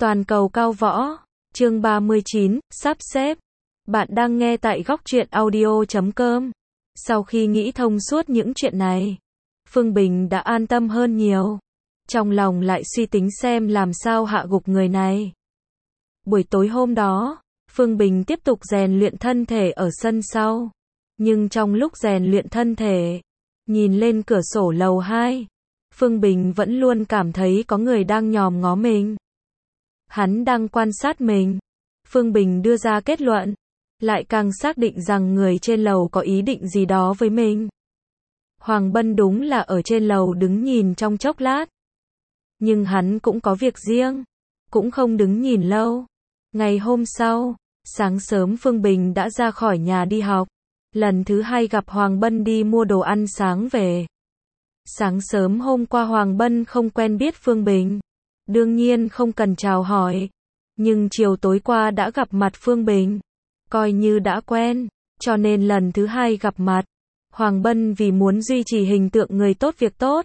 Toàn cầu cao võ, chương 39, sắp xếp. Bạn đang nghe tại góc truyện audio.com. Sau khi nghĩ thông suốt những chuyện này, Phương Bình đã an tâm hơn nhiều. Trong lòng lại suy tính xem làm sao hạ gục người này. Buổi tối hôm đó, Phương Bình tiếp tục rèn luyện thân thể ở sân sau. Nhưng trong lúc rèn luyện thân thể, nhìn lên cửa sổ lầu 2, Phương Bình vẫn luôn cảm thấy có người đang nhòm ngó mình. Hắn đang quan sát mình. Phương Bình đưa ra kết luận, lại càng xác định rằng người trên lầu có ý định gì đó với mình. Hoàng Bân đúng là ở trên lầu đứng nhìn trong chốc lát. Nhưng hắn cũng có việc riêng, cũng không đứng nhìn lâu. Ngày hôm sau, sáng sớm Phương Bình đã ra khỏi nhà đi học. Lần thứ hai gặp Hoàng Bân đi mua đồ ăn sáng về. Sáng sớm hôm qua Hoàng Bân không quen biết Phương Bình. Đương nhiên không cần chào hỏi. Nhưng chiều tối qua đã gặp mặt Phương Bình. Coi như đã quen. Cho nên lần thứ hai gặp mặt, Hoàng Bân vì muốn duy trì hình tượng người tốt việc tốt,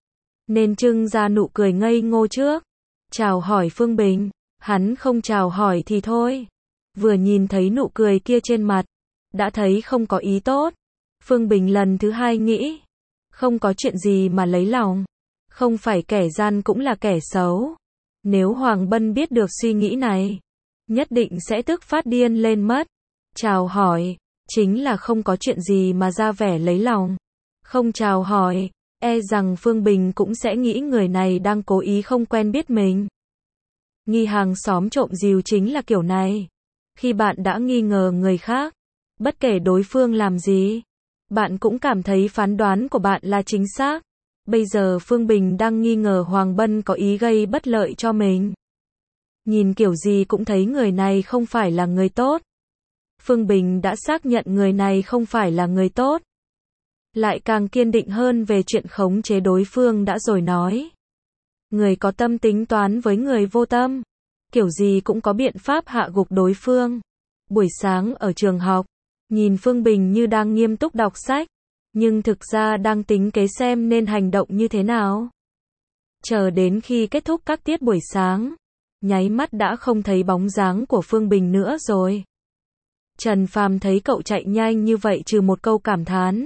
nên trưng ra nụ cười ngây ngô trước. Chào hỏi Phương Bình. Hắn không chào hỏi thì thôi. Vừa nhìn thấy nụ cười kia trên mặt, đã thấy không có ý tốt. Phương Bình lần thứ hai nghĩ, không có chuyện gì mà lấy lòng. Không phải kẻ gian cũng là kẻ xấu. Nếu Hoàng Bân biết được suy nghĩ này, nhất định sẽ tức phát điên lên mất. Chào hỏi, chính là không có chuyện gì mà ra vẻ lấy lòng. Không chào hỏi, e rằng Phương Bình cũng sẽ nghĩ người này đang cố ý không quen biết mình. Nghi hàng xóm trộm dìu chính là kiểu này. Khi bạn đã nghi ngờ người khác, bất kể đối phương làm gì, bạn cũng cảm thấy phán đoán của bạn là chính xác. Bây giờ Phương Bình đang nghi ngờ Hoàng Bân có ý gây bất lợi cho mình. Nhìn kiểu gì cũng thấy người này không phải là người tốt. Phương Bình đã xác nhận người này không phải là người tốt. Lại càng kiên định hơn về chuyện khống chế đối phương đã rồi nói. Người có tâm tính toán với người vô tâm. Kiểu gì cũng có biện pháp hạ gục đối phương. Buổi sáng ở trường học, nhìn Phương Bình như đang nghiêm túc đọc sách, nhưng thực ra đang tính kế xem nên hành động như thế nào. Chờ đến khi kết thúc các tiết buổi sáng, nháy mắt đã không thấy bóng dáng của Phương Bình nữa rồi. Trần Phàm thấy cậu chạy nhanh như vậy trừ một câu cảm thán.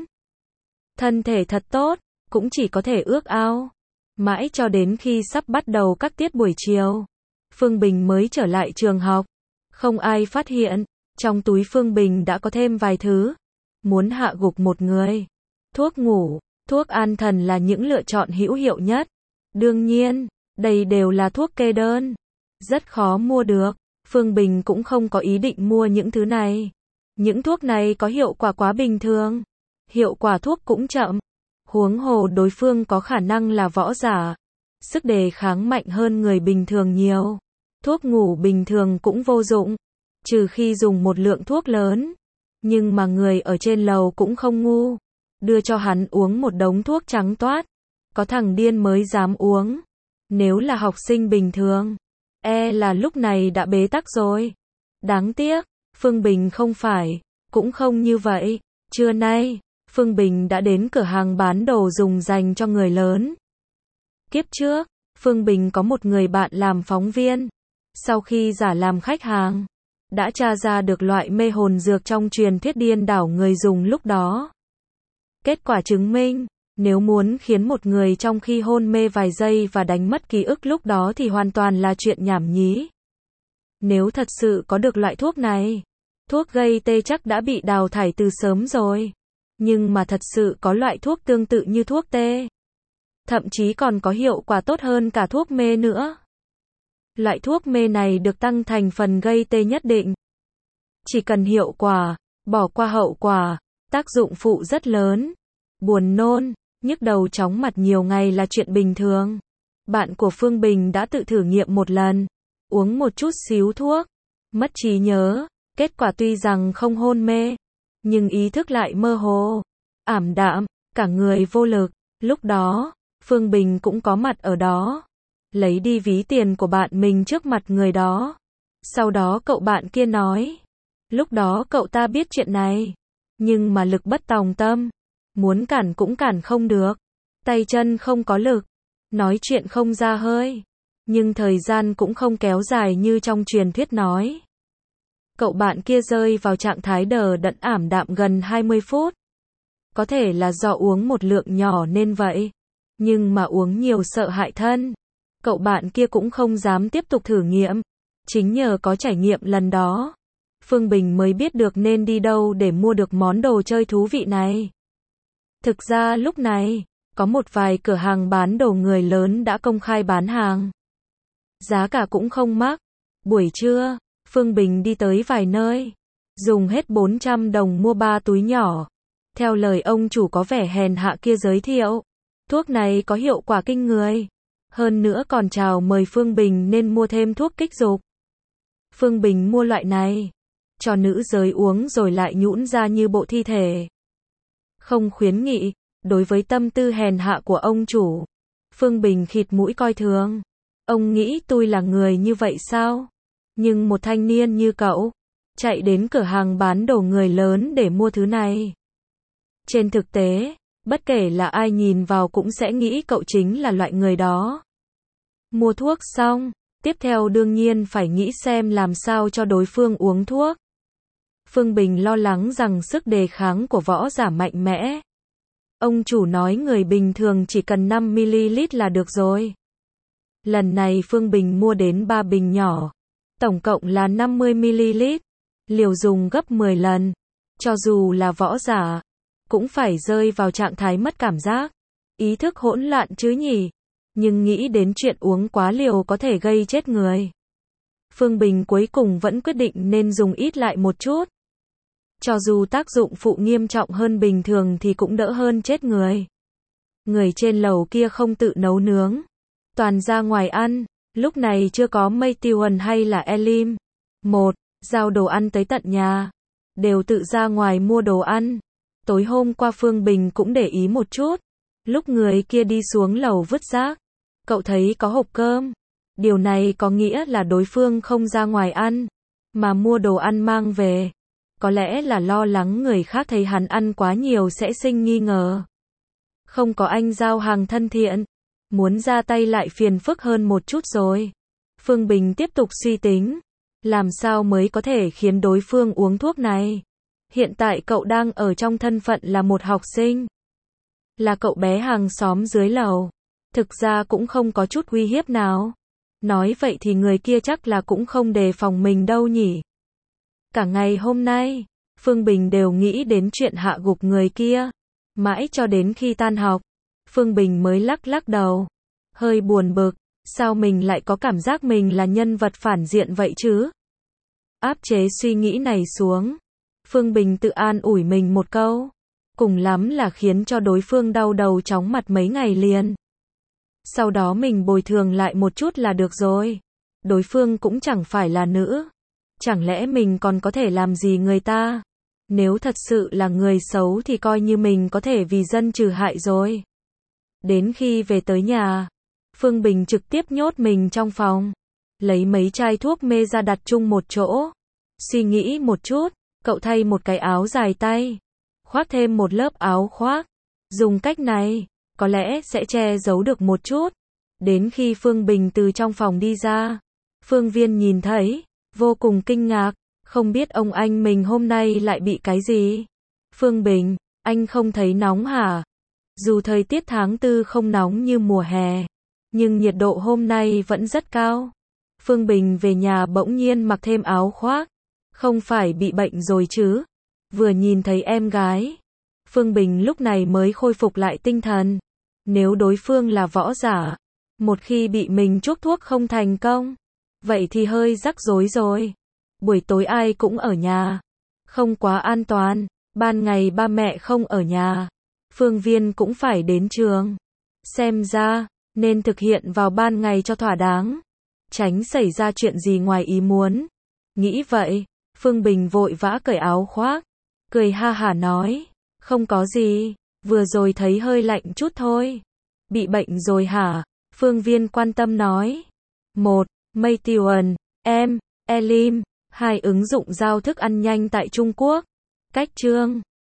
Thân thể thật tốt, cũng chỉ có thể ước ao. Mãi cho đến khi sắp bắt đầu các tiết buổi chiều, Phương Bình mới trở lại trường học. Không ai phát hiện, trong túi Phương Bình đã có thêm vài thứ. Muốn hạ gục một người. Thuốc ngủ, thuốc an thần là những lựa chọn hữu hiệu nhất. Đương nhiên, đây đều là thuốc kê đơn. Rất khó mua được. Phương Bình cũng không có ý định mua những thứ này. Những thuốc này có hiệu quả quá bình thường. Hiệu quả thuốc cũng chậm. Huống hồ đối phương có khả năng là võ giả. Sức đề kháng mạnh hơn người bình thường nhiều. Thuốc ngủ bình thường cũng vô dụng. Trừ khi dùng một lượng thuốc lớn. Nhưng mà người ở trên lầu cũng không ngu. Đưa cho hắn uống một đống thuốc trắng toát. Có thằng điên mới dám uống. Nếu là học sinh bình thường, e là lúc này đã bế tắc rồi. Đáng tiếc, Phương Bình không phải, cũng không như vậy. Trưa nay, Phương Bình đã đến cửa hàng bán đồ dùng dành cho người lớn. Kiếp trước, Phương Bình có một người bạn làm phóng viên. Sau khi giả làm khách hàng, đã tra ra được loại mê hồn dược trong truyền thuyết điên đảo người dùng lúc đó. Kết quả chứng minh, nếu muốn khiến một người trong khi hôn mê vài giây và đánh mất ký ức lúc đó thì hoàn toàn là chuyện nhảm nhí. Nếu thật sự có được loại thuốc này, thuốc gây tê chắc đã bị đào thải từ sớm rồi. Nhưng mà thật sự có loại thuốc tương tự như thuốc tê. Thậm chí còn có hiệu quả tốt hơn cả thuốc mê nữa. Loại thuốc mê này được tăng thành phần gây tê nhất định. Chỉ cần hiệu quả, bỏ qua hậu quả, tác dụng phụ rất lớn. Buồn nôn, nhức đầu chóng mặt nhiều ngày là chuyện bình thường. Bạn của Phương Bình đã tự thử nghiệm một lần. Uống một chút xíu thuốc. Mất trí nhớ. Kết quả tuy rằng không hôn mê, nhưng ý thức lại mơ hồ, ảm đạm, cả người vô lực. Lúc đó, Phương Bình cũng có mặt ở đó. Lấy đi ví tiền của bạn mình trước mặt người đó. Sau đó cậu bạn kia nói. Lúc đó cậu ta biết chuyện này. Nhưng mà lực bất tòng tâm. Muốn cản cũng cản không được. Tay chân không có lực. Nói chuyện không ra hơi. Nhưng thời gian cũng không kéo dài như trong truyền thuyết nói. Cậu bạn kia rơi vào trạng thái đờ đẫn ảm đạm gần 20 phút. Có thể là do uống một lượng nhỏ nên vậy. Nhưng mà uống nhiều sợ hại thân. Cậu bạn kia cũng không dám tiếp tục thử nghiệm. Chính nhờ có trải nghiệm lần đó, Phương Bình mới biết được nên đi đâu để mua được món đồ chơi thú vị này. Thực ra lúc này, có một vài cửa hàng bán đồ người lớn đã công khai bán hàng. Giá cả cũng không mắc. Buổi trưa, Phương Bình đi tới vài nơi, dùng hết 400 đồng mua 3 túi nhỏ. Theo lời ông chủ có vẻ hèn hạ kia giới thiệu, thuốc này có hiệu quả kinh người. Hơn nữa còn chào mời Phương Bình nên mua thêm thuốc kích dục. Phương Bình mua loại này, cho nữ giới uống rồi lại nhũn ra như bộ thi thể. Không khuyến nghị, đối với tâm tư hèn hạ của ông chủ, Phương Bình khịt mũi coi thường. Ông nghĩ tôi là người như vậy sao? Nhưng một thanh niên như cậu, chạy đến cửa hàng bán đồ người lớn để mua thứ này. Trên thực tế, bất kể là ai nhìn vào cũng sẽ nghĩ cậu chính là loại người đó. Mua thuốc xong, tiếp theo đương nhiên phải nghĩ xem làm sao cho đối phương uống thuốc. Phương Bình lo lắng rằng sức đề kháng của võ giả mạnh mẽ. Ông chủ nói người bình thường chỉ cần 5ml là được rồi. Lần này Phương Bình mua đến 3 bình nhỏ, tổng cộng là 50ml, liều dùng gấp 10 lần. Cho dù là võ giả, cũng phải rơi vào trạng thái mất cảm giác, ý thức hỗn loạn chứ nhỉ. Nhưng nghĩ đến chuyện uống quá liều có thể gây chết người, Phương Bình cuối cùng vẫn quyết định nên dùng ít lại một chút. Cho dù tác dụng phụ nghiêm trọng hơn bình thường thì cũng đỡ hơn chết người. Người trên lầu kia không tự nấu nướng, toàn ra ngoài ăn. Lúc này chưa có Mây Tiêu Hần hay là Elim, giao đồ ăn tới tận nhà, đều tự ra ngoài mua đồ ăn. Tối hôm qua Phương Bình cũng để ý một chút, lúc người kia đi xuống lầu vứt rác, cậu thấy có hộp cơm. Điều này có nghĩa là đối phương không ra ngoài ăn, mà mua đồ ăn mang về. Có lẽ là lo lắng người khác thấy hắn ăn quá nhiều sẽ sinh nghi ngờ. Không có anh giao hàng thân thiện, muốn ra tay lại phiền phức hơn một chút rồi. Phương Bình tiếp tục suy tính, làm sao mới có thể khiến đối phương uống thuốc này. Hiện tại cậu đang ở trong thân phận là một học sinh, là cậu bé hàng xóm dưới lầu, thực ra cũng không có chút uy hiếp nào. Nói vậy thì người kia chắc là cũng không đề phòng mình đâu nhỉ. Cả ngày hôm nay, Phương Bình đều nghĩ đến chuyện hạ gục người kia. Mãi cho đến khi tan học, Phương Bình mới lắc lắc đầu, hơi buồn bực, sao mình lại có cảm giác mình là nhân vật phản diện vậy chứ? Áp chế suy nghĩ này xuống, Phương Bình tự an ủi mình một câu, cùng lắm là khiến cho đối phương đau đầu chóng mặt mấy ngày liền. Sau đó mình bồi thường lại một chút là được rồi. Đối phương cũng chẳng phải là nữ. Chẳng lẽ mình còn có thể làm gì người ta? Nếu thật sự là người xấu thì coi như mình có thể vì dân trừ hại rồi. Đến khi về tới nhà, Phương Bình trực tiếp nhốt mình trong phòng, lấy mấy chai thuốc mê ra đặt chung một chỗ. Suy nghĩ một chút, cậu thay một cái áo dài tay, khoác thêm một lớp áo khoác. Dùng cách này, có lẽ sẽ che giấu được một chút. Đến khi Phương Bình từ trong phòng đi ra, Phương Viên nhìn thấy, vô cùng kinh ngạc, không biết ông anh mình hôm nay lại bị cái gì. Phương Bình, anh không thấy nóng hả? Dù thời tiết tháng 4 không nóng như mùa hè, nhưng nhiệt độ hôm nay vẫn rất cao. Phương Bình về nhà bỗng nhiên mặc thêm áo khoác, không phải bị bệnh rồi chứ? Vừa nhìn thấy em gái, Phương Bình lúc này mới khôi phục lại tinh thần. Nếu đối phương là võ giả, một khi bị mình chuốc thuốc không thành công, vậy thì hơi rắc rối rồi. Buổi tối ai cũng ở nhà, không quá an toàn. Ban ngày ba mẹ không ở nhà, Phương Viên cũng phải đến trường. Xem ra, nên thực hiện vào ban ngày cho thỏa đáng, tránh xảy ra chuyện gì ngoài ý muốn. Nghĩ vậy, Phương Bình vội vã cởi áo khoác, cười ha hả nói, không có gì, vừa rồi thấy hơi lạnh chút thôi. Bị bệnh rồi hả? Phương Viên quan tâm nói. Mây Tiêu Hần, Elim, 2 ứng dụng giao thức ăn nhanh tại Trung Quốc. Cách chương